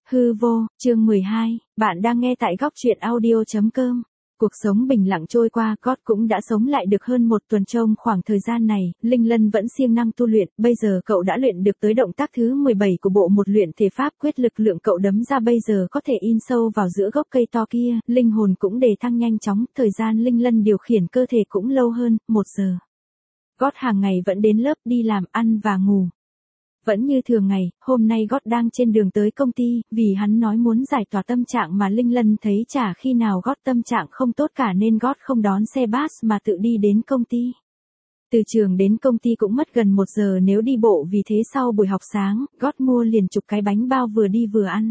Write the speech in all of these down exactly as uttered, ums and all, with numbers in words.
Hư vô, chương mười hai, bạn đang nghe tại góc truyện audio chấm com. Cuộc sống bình lặng trôi qua, God cũng đã sống lại được hơn một tuần. Trong khoảng thời gian này, Linh Lân vẫn siêng năng tu luyện, bây giờ cậu đã luyện được tới động tác thứ mười bảy của bộ một luyện thể pháp quyết. Lực lượng cậu đấm ra bây giờ có thể in sâu vào giữa gốc cây to kia, linh hồn cũng đề thăng nhanh chóng, thời gian Linh Lân điều khiển cơ thể cũng lâu hơn, một giờ. God hàng ngày vẫn đến lớp, đi làm, ăn và ngủ. Vẫn như thường ngày, hôm nay God đang trên đường tới công ty, vì hắn nói muốn giải tỏa tâm trạng mà Linh Lân thấy chả khi nào God tâm trạng không tốt cả nên God không đón xe bus mà tự đi đến công ty. Từ trường đến công ty cũng mất gần một giờ nếu đi bộ, vì thế sau buổi học sáng, God mua liền chục cái bánh bao vừa đi vừa ăn.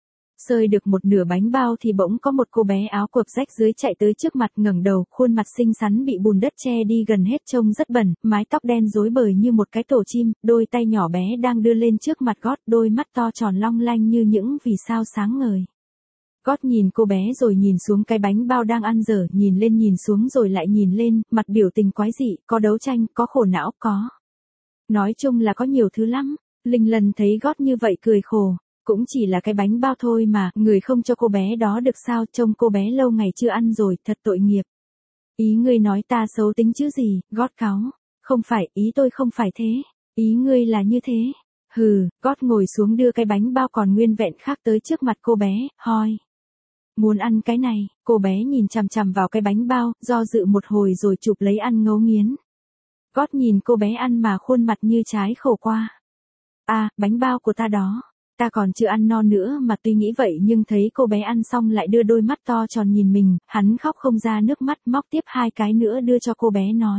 Sơi được một nửa bánh bao thì bỗng có một cô bé áo quần rách dưới chạy tới trước mặt, ngẩng đầu, khuôn mặt xinh xắn bị bùn đất che đi gần hết, trông rất bẩn, mái tóc đen rối bời như một cái tổ chim, đôi tay nhỏ bé đang đưa lên trước mặt God, đôi mắt to tròn long lanh như những vì sao sáng ngời. God nhìn cô bé rồi nhìn xuống cái bánh bao đang ăn dở, nhìn lên nhìn xuống rồi lại nhìn lên, mặt biểu tình quái dị, có đấu tranh, có khổ não, có. Nói chung là có nhiều thứ lắm. Linh Lân thấy God như vậy cười khổ. Cũng chỉ là cái bánh bao thôi mà, người không cho cô bé đó được sao, trông cô bé lâu ngày chưa ăn rồi, thật tội nghiệp. Ý ngươi nói ta xấu tính chứ gì, God cáu. Không phải, ý tôi không phải thế. Ý ngươi là như thế. Hừ, God ngồi xuống đưa cái bánh bao còn nguyên vẹn khác tới trước mặt cô bé, hoi. Muốn ăn cái này, cô bé nhìn chằm chằm vào cái bánh bao, do dự một hồi rồi chụp lấy ăn ngấu nghiến. God nhìn cô bé ăn mà khuôn mặt như trái khổ qua. À, bánh bao của ta đó. Ta còn chưa ăn no nữa mà, tuy nghĩ vậy nhưng thấy cô bé ăn xong lại đưa đôi mắt to tròn nhìn mình, hắn khóc không ra nước mắt, móc tiếp hai cái nữa đưa cho cô bé nói.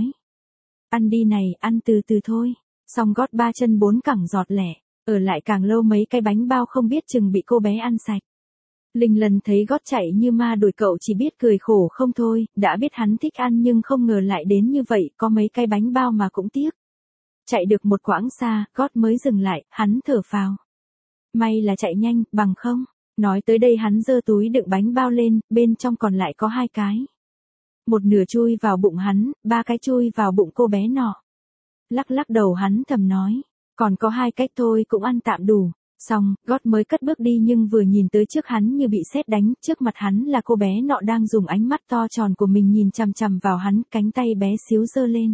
Ăn đi này, ăn từ từ thôi. Xong God ba chân bốn cẳng giọt lẻ, ở lại càng lâu mấy cái bánh bao không biết chừng bị cô bé ăn sạch. Linh Lân thấy God chạy như ma đuổi, cậu chỉ biết cười khổ không thôi, đã biết hắn thích ăn nhưng không ngờ lại đến như vậy, có mấy cái bánh bao mà cũng tiếc. Chạy được một quãng xa, God mới dừng lại, hắn thở phào. May là chạy nhanh, bằng không. Nói tới đây hắn giơ túi đựng bánh bao lên, bên trong còn lại có hai cái. Một nửa chui vào bụng hắn, ba cái chui vào bụng cô bé nọ. Lắc lắc đầu hắn thầm nói, còn có hai cách thôi cũng ăn tạm đủ. Xong, God mới cất bước đi nhưng vừa nhìn tới trước hắn như bị sét đánh, trước mặt hắn là cô bé nọ đang dùng ánh mắt to tròn của mình nhìn chằm chằm vào hắn, cánh tay bé xíu giơ lên.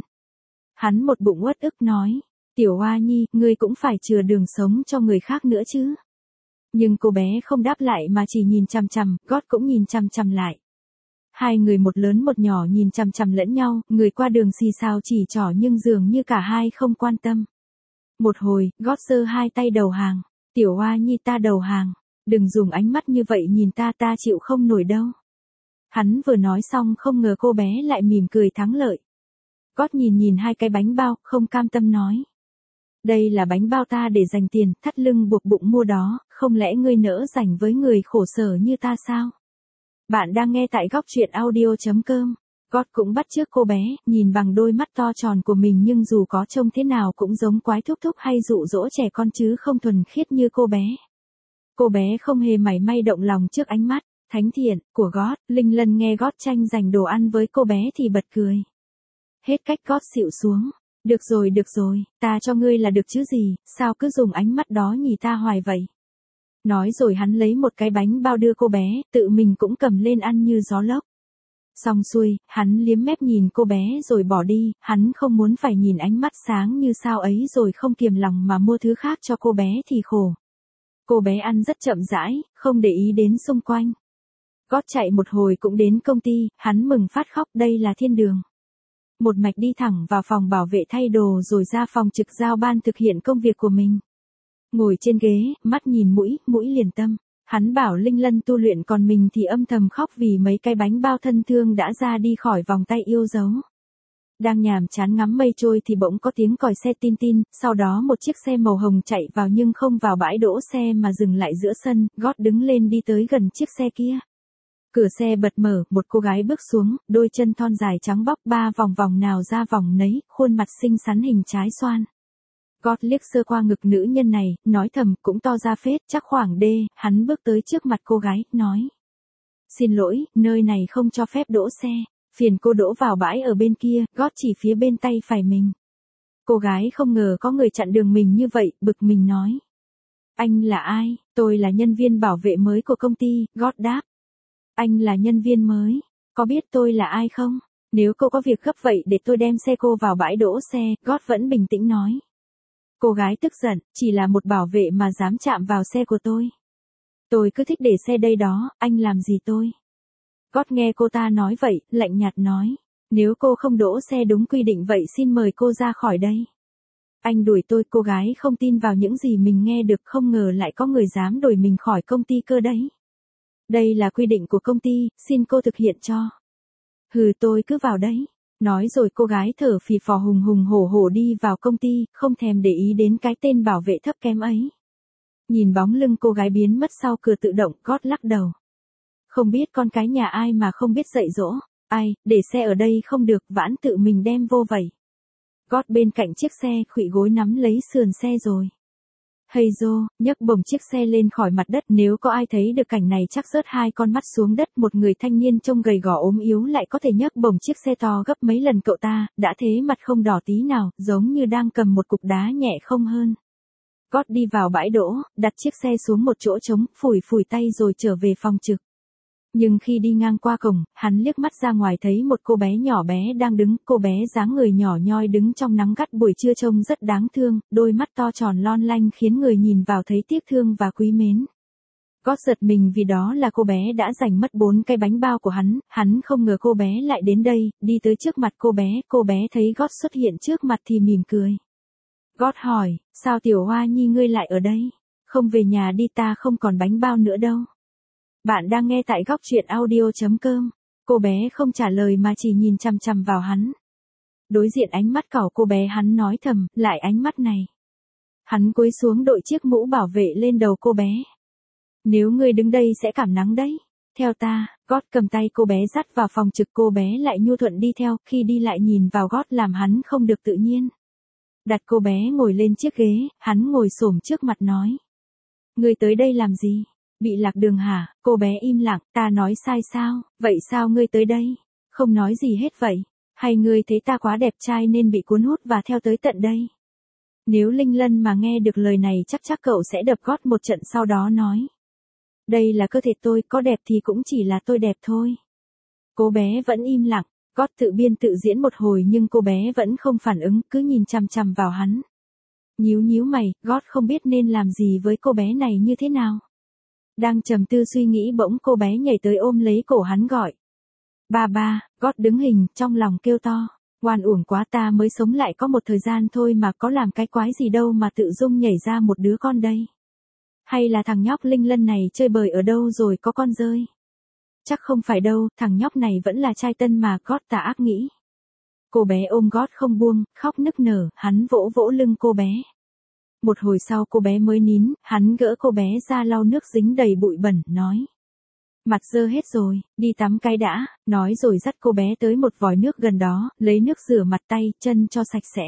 Hắn một bụng uất ức nói. Tiểu Hoa Nhi, ngươi cũng phải chừa đường sống cho người khác nữa chứ. Nhưng cô bé không đáp lại mà chỉ nhìn chằm chằm, God cũng nhìn chằm chằm lại. Hai người một lớn một nhỏ nhìn chằm chằm lẫn nhau, người qua đường xì xào chỉ trỏ nhưng dường như cả hai không quan tâm. Một hồi, God giơ hai tay đầu hàng. Tiểu Hoa Nhi, ta đầu hàng. Đừng dùng ánh mắt như vậy nhìn ta, ta chịu không nổi đâu. Hắn vừa nói xong không ngờ cô bé lại mỉm cười thắng lợi. God nhìn nhìn hai cái bánh bao, không cam tâm nói. Đây là bánh bao ta để dành tiền, thắt lưng buộc bụng mua đó, không lẽ ngươi nỡ dành với người khổ sở như ta sao? Bạn đang nghe tại góc truyện audio chấm com. God cũng bắt chước cô bé, nhìn bằng đôi mắt to tròn của mình nhưng dù có trông thế nào cũng giống quái thúc thúc hay dụ dỗ trẻ con chứ không thuần khiết như cô bé. Cô bé không hề mảy may động lòng trước ánh mắt thánh thiện của God. Linh Lân nghe God tranh giành đồ ăn với cô bé thì bật cười. Hết cách God xịu xuống. Được rồi được rồi, ta cho ngươi là được chứ gì, sao cứ dùng ánh mắt đó nhìn ta hoài vậy. Nói rồi hắn lấy một cái bánh bao đưa cô bé, tự mình cũng cầm lên ăn như gió lốc. Xong xuôi, hắn liếm mép nhìn cô bé rồi bỏ đi, hắn không muốn phải nhìn ánh mắt sáng như sao ấy rồi không kiềm lòng mà mua thứ khác cho cô bé thì khổ. Cô bé ăn rất chậm rãi, không để ý đến xung quanh. God chạy một hồi cũng đến công ty, hắn mừng phát khóc, đây là thiên đường. Một mạch đi thẳng vào phòng bảo vệ thay đồ rồi ra phòng trực giao ban thực hiện công việc của mình. Ngồi trên ghế, mắt nhìn mũi, mũi liền tâm. Hắn bảo Linh Lân tu luyện còn mình thì âm thầm khóc vì mấy cái bánh bao thân thương đã ra đi khỏi vòng tay yêu dấu. Đang nhàm chán ngắm mây trôi thì bỗng có tiếng còi xe tin tin, sau đó một chiếc xe màu hồng chạy vào nhưng không vào bãi đỗ xe mà dừng lại giữa sân, God đứng lên đi tới gần chiếc xe kia. Cửa xe bật mở, một cô gái bước xuống, đôi chân thon dài trắng bóc ba vòng vòng nào ra vòng nấy, khuôn mặt xinh xắn hình trái xoan. God liếc sơ qua ngực nữ nhân này, nói thầm, cũng to ra phết, chắc khoảng D, hắn bước tới trước mặt cô gái, nói. Xin lỗi, nơi này không cho phép đỗ xe, phiền cô đỗ vào bãi ở bên kia, God chỉ phía bên tay phải mình. Cô gái không ngờ có người chặn đường mình như vậy, bực mình nói. Anh là ai? Tôi là nhân viên bảo vệ mới của công ty, God đáp. Anh là nhân viên mới, có biết tôi là ai không? Nếu cô có việc gấp vậy để tôi đem xe cô vào bãi đỗ xe, God vẫn bình tĩnh nói. Cô gái tức giận, chỉ là một bảo vệ mà dám chạm vào xe của tôi. Tôi cứ thích để xe đây đó, anh làm gì tôi? God nghe cô ta nói vậy, lạnh nhạt nói. Nếu cô không đỗ xe đúng quy định vậy xin mời cô ra khỏi đây. Anh đuổi tôi, cô gái không tin vào những gì mình nghe được, không ngờ lại có người dám đuổi mình khỏi công ty cơ đấy. Đây là quy định của công ty, xin cô thực hiện cho. Hừ, tôi cứ vào đấy. Nói rồi cô gái thở phì phò hùng hùng hổ hổ đi vào công ty, không thèm để ý đến cái tên bảo vệ thấp kém ấy. Nhìn bóng lưng cô gái biến mất sau cửa tự động, God lắc đầu. Không biết con cái nhà ai mà không biết dạy dỗ. Ai, để xe ở đây không được, vãn tự mình đem vô vậy. God bên cạnh chiếc xe, khuỵu gối nắm lấy sườn xe rồi. Hey Joe, nhấc bổng chiếc xe lên khỏi mặt đất, nếu có ai thấy được cảnh này chắc rớt hai con mắt xuống đất. Một người thanh niên trông gầy gò ốm yếu lại có thể nhấc bổng chiếc xe to gấp mấy lần cậu ta, đã thế mặt không đỏ tí nào, giống như đang cầm một cục đá nhẹ không hơn. God đi vào bãi đỗ, đặt chiếc xe xuống một chỗ trống, phủi phủi tay rồi trở về phòng trực. Nhưng khi đi ngang qua cổng, hắn liếc mắt ra ngoài thấy một cô bé nhỏ bé đang đứng, cô bé dáng người nhỏ nhoi đứng trong nắng gắt buổi trưa trông rất đáng thương, đôi mắt to tròn lon lanh khiến người nhìn vào thấy tiếc thương và quý mến. God giật mình vì đó là cô bé đã giành mất bốn cái bánh bao của hắn, hắn không ngờ cô bé lại đến đây, đi tới trước mặt cô bé, cô bé thấy God xuất hiện trước mặt thì mỉm cười. God hỏi, sao tiểu hoa nhi ngươi lại ở đây? Không về nhà đi, ta không còn bánh bao nữa đâu. Bạn đang nghe tại góc truyện audio chấm com. Cô bé không trả lời mà chỉ nhìn chằm chằm vào hắn. Đối diện ánh mắt cẩu cô bé, hắn nói thầm, lại ánh mắt này. Hắn cúi xuống đội chiếc mũ bảo vệ lên đầu cô bé. Nếu ngươi đứng đây sẽ cảm nắng đấy. Theo ta. God cầm tay cô bé dắt vào phòng trực, cô bé lại nhu thuận đi theo, khi đi lại nhìn vào God làm hắn không được tự nhiên. Đặt cô bé ngồi lên chiếc ghế, hắn ngồi xổm trước mặt nói. Ngươi tới đây làm gì? Bị lạc đường hả? Cô bé im lặng, ta nói sai sao? Vậy sao ngươi tới đây? Không nói gì hết vậy? Hay ngươi thấy ta quá đẹp trai nên bị cuốn hút và theo tới tận đây? Nếu Linh Lân mà nghe được lời này chắc chắc cậu sẽ đập God một trận, sau đó nói. Đây là cơ thể tôi, có đẹp thì cũng chỉ là tôi đẹp thôi. Cô bé vẫn im lặng, God tự biên tự diễn một hồi nhưng cô bé vẫn không phản ứng, cứ nhìn chằm chằm vào hắn. Nhíu nhíu mày, God không biết nên làm gì với cô bé này như thế nào. Đang trầm tư suy nghĩ bỗng cô bé nhảy tới ôm lấy cổ hắn gọi. Ba ba, God đứng hình, trong lòng kêu to. Oan uổng quá, ta mới sống lại có một thời gian thôi mà có làm cái quái gì đâu mà tự dưng nhảy ra một đứa con đây. Hay là thằng nhóc Linh Lân này chơi bời ở đâu rồi có con rơi? Chắc không phải đâu, thằng nhóc này vẫn là trai tân mà, God tà ác nghĩ. Cô bé ôm God không buông, khóc nức nở, hắn vỗ vỗ lưng cô bé. Một hồi sau cô bé mới nín, hắn gỡ cô bé ra lau nước dính đầy bụi bẩn, nói. Mặt dơ hết rồi, đi tắm cái đã, nói rồi dắt cô bé tới một vòi nước gần đó, lấy nước rửa mặt tay, chân cho sạch sẽ.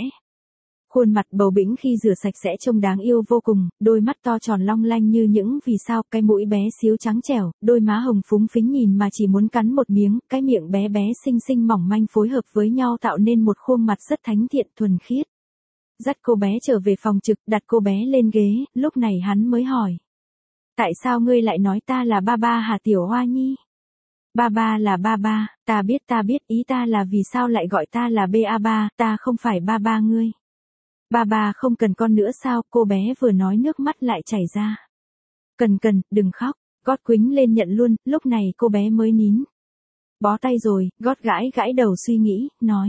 Khuôn mặt bầu bĩnh khi rửa sạch sẽ trông đáng yêu vô cùng, đôi mắt to tròn long lanh như những vì sao, cái mũi bé xíu trắng trẻo, đôi má hồng phúng phính nhìn mà chỉ muốn cắn một miếng, cái miệng bé bé xinh xinh mỏng manh phối hợp với nhau tạo nên một khuôn mặt rất thánh thiện thuần khiết. Dắt cô bé trở về phòng trực, đặt cô bé lên ghế, lúc này hắn mới hỏi. Tại sao ngươi lại nói ta là ba ba hả tiểu hoa nhi? Ba ba là ba ba, ta biết ta biết, ý ta là vì sao lại gọi ta là ba ba, ta không phải ba ba ngươi. Ba ba không cần con nữa sao? Cô bé vừa nói nước mắt lại chảy ra. Cần cần, đừng khóc. God quýnh lên nhận luôn, lúc này cô bé mới nín. Bó tay rồi, God gãi gãi đầu suy nghĩ, nói.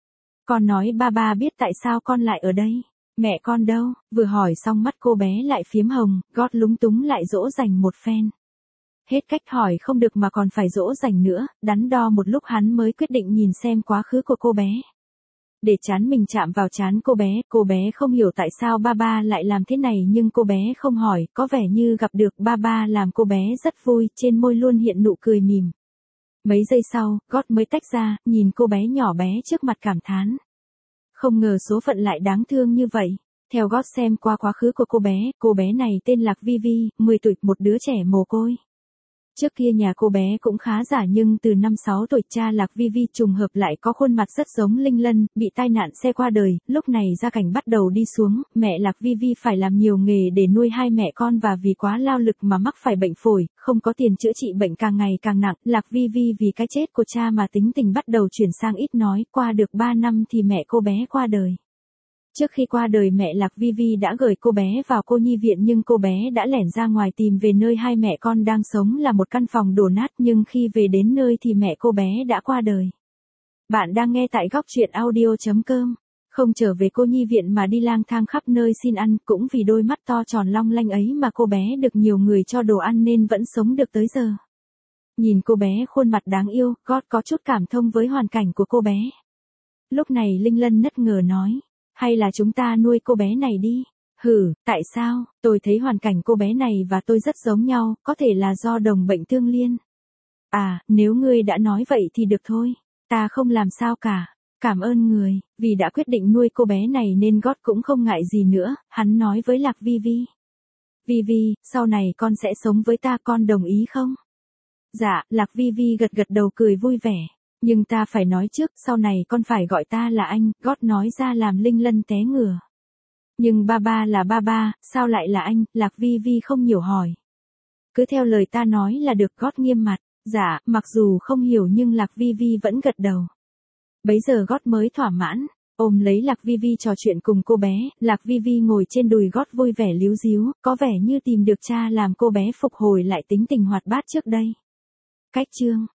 Con nói ba ba biết tại sao con lại ở đây. Mẹ con đâu? Vừa hỏi xong mắt cô bé lại phiếm hồng, God lúng túng lại dỗ dành một phen. Hết cách hỏi không được mà còn phải dỗ dành nữa, đắn đo một lúc hắn mới quyết định nhìn xem quá khứ của cô bé. Để trán mình chạm vào trán cô bé, cô bé không hiểu tại sao ba ba lại làm thế này nhưng cô bé không hỏi, có vẻ như gặp được ba ba làm cô bé rất vui, trên môi luôn hiện nụ cười mỉm. Mấy giây sau, God mới tách ra, nhìn cô bé nhỏ bé trước mặt cảm thán. Không ngờ số phận lại đáng thương như vậy. Theo God xem qua quá khứ của cô bé, cô bé này tên Lạc Vi Vi, mười tuổi, một đứa trẻ mồ côi. Trước kia nhà cô bé cũng khá giả nhưng từ năm sáu tuổi cha Lạc Vi Vi trùng hợp lại có khuôn mặt rất giống Linh Lân, bị tai nạn xe qua đời, lúc này gia cảnh bắt đầu đi xuống, mẹ Lạc Vi Vi phải làm nhiều nghề để nuôi hai mẹ con và vì quá lao lực mà mắc phải bệnh phổi, không có tiền chữa trị bệnh càng ngày càng nặng, Lạc Vi Vi vì cái chết của cha mà tính tình bắt đầu chuyển sang ít nói, qua được ba năm thì mẹ cô bé qua đời. Trước khi qua đời mẹ Lạc Vi Vi đã gửi cô bé vào cô nhi viện nhưng cô bé đã lẻn ra ngoài tìm về nơi hai mẹ con đang sống là một căn phòng đổ nát nhưng khi về đến nơi thì mẹ cô bé đã qua đời. Bạn đang nghe tại góc truyện audio chấm com. Không trở về cô nhi viện mà đi lang thang khắp nơi xin ăn cũng vì đôi mắt to tròn long lanh ấy mà cô bé được nhiều người cho đồ ăn nên vẫn sống được tới giờ. Nhìn cô bé khuôn mặt đáng yêu, God có chút cảm thông với hoàn cảnh của cô bé. Lúc này Linh Lân ngất ngờ nói. Hay là chúng ta nuôi cô bé này đi? Hử, tại sao? Tôi thấy hoàn cảnh cô bé này và tôi rất giống nhau, có thể là do đồng bệnh tương liên. À, nếu ngươi đã nói vậy thì được thôi. Ta không làm sao cả. Cảm ơn người, vì đã quyết định nuôi cô bé này nên God cũng không ngại gì nữa, hắn nói với Lạc Vi Vi. Vi Vi, sau này con sẽ sống với ta, con đồng ý không? Dạ, Lạc Vi Vi gật gật đầu cười vui vẻ. Nhưng ta phải nói trước, sau này con phải gọi ta là anh, God nói ra làm Linh Lân té ngửa. Nhưng ba ba là ba ba, sao lại là anh, Lạc Vi Vi không hiểu hỏi. Cứ theo lời ta nói là được, God nghiêm mặt. Dạ, mặc dù không hiểu nhưng Lạc Vi Vi vẫn gật đầu. Bấy giờ God mới thỏa mãn, ôm lấy Lạc Vi Vi trò chuyện cùng cô bé, Lạc Vi Vi ngồi trên đùi God vui vẻ líu díu, có vẻ như tìm được cha làm cô bé phục hồi lại tính tình hoạt bát trước đây. Cách chương